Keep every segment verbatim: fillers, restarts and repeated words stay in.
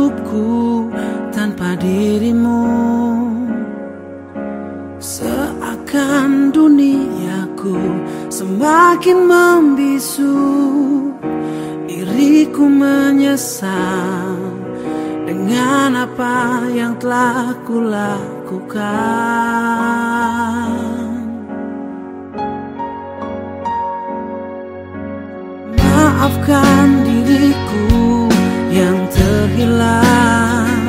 hidupku tanpa dirimu. Seakan duniaku semakin membisu, iriku menyesal dengan apa yang telah kulakukan. Maafkan diriku yang terhilang.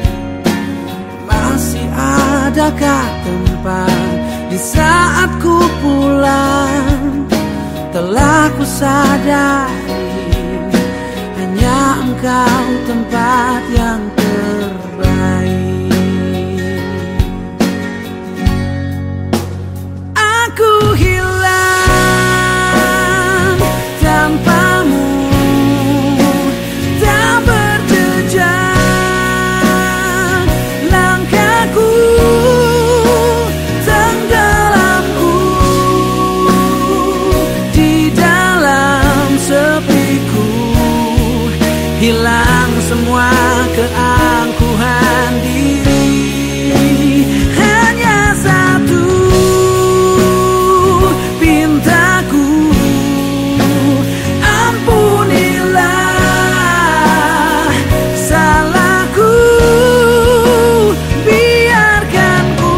Masih adakah tempat di saat ku pulang? Telah ku sadari hanya engkau tempat yang terbaik. Aku hilang tanpamu, tak berjejak langkahku, tenggelamku di dalam sepiku. Hilang semua keangkuhan diri, hanya satu pintaku. Ampunilah salahku, biarkan ku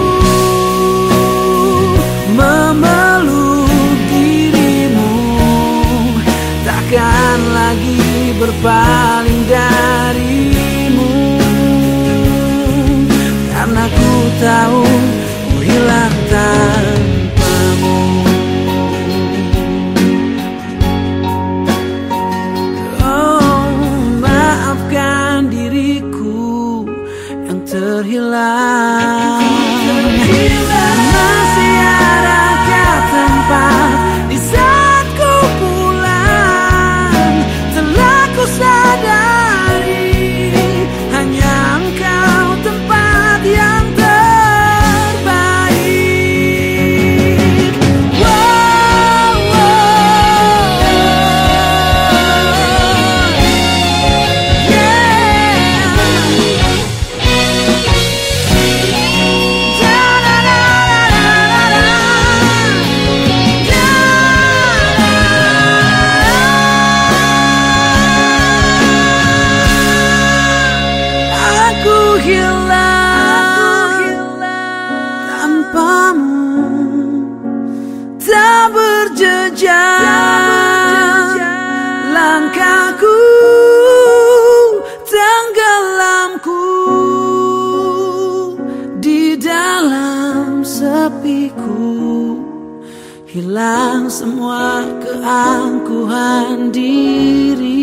memeluk dirimu. Takkan lagi berpaling darimu, karena ku tahu ku hilang tanpamu. Oh, maafkan diriku yang terhilang. Masih adakah tempat di saat ku pulang? Telah ku sadari hanya engkau tempat yang terbaik. Wow, wow, yeah. Aku hilang tanpamu, tak berjejak langkahku, tenggelamku di dalam sepiku. Hilang semua keangkuhan diri.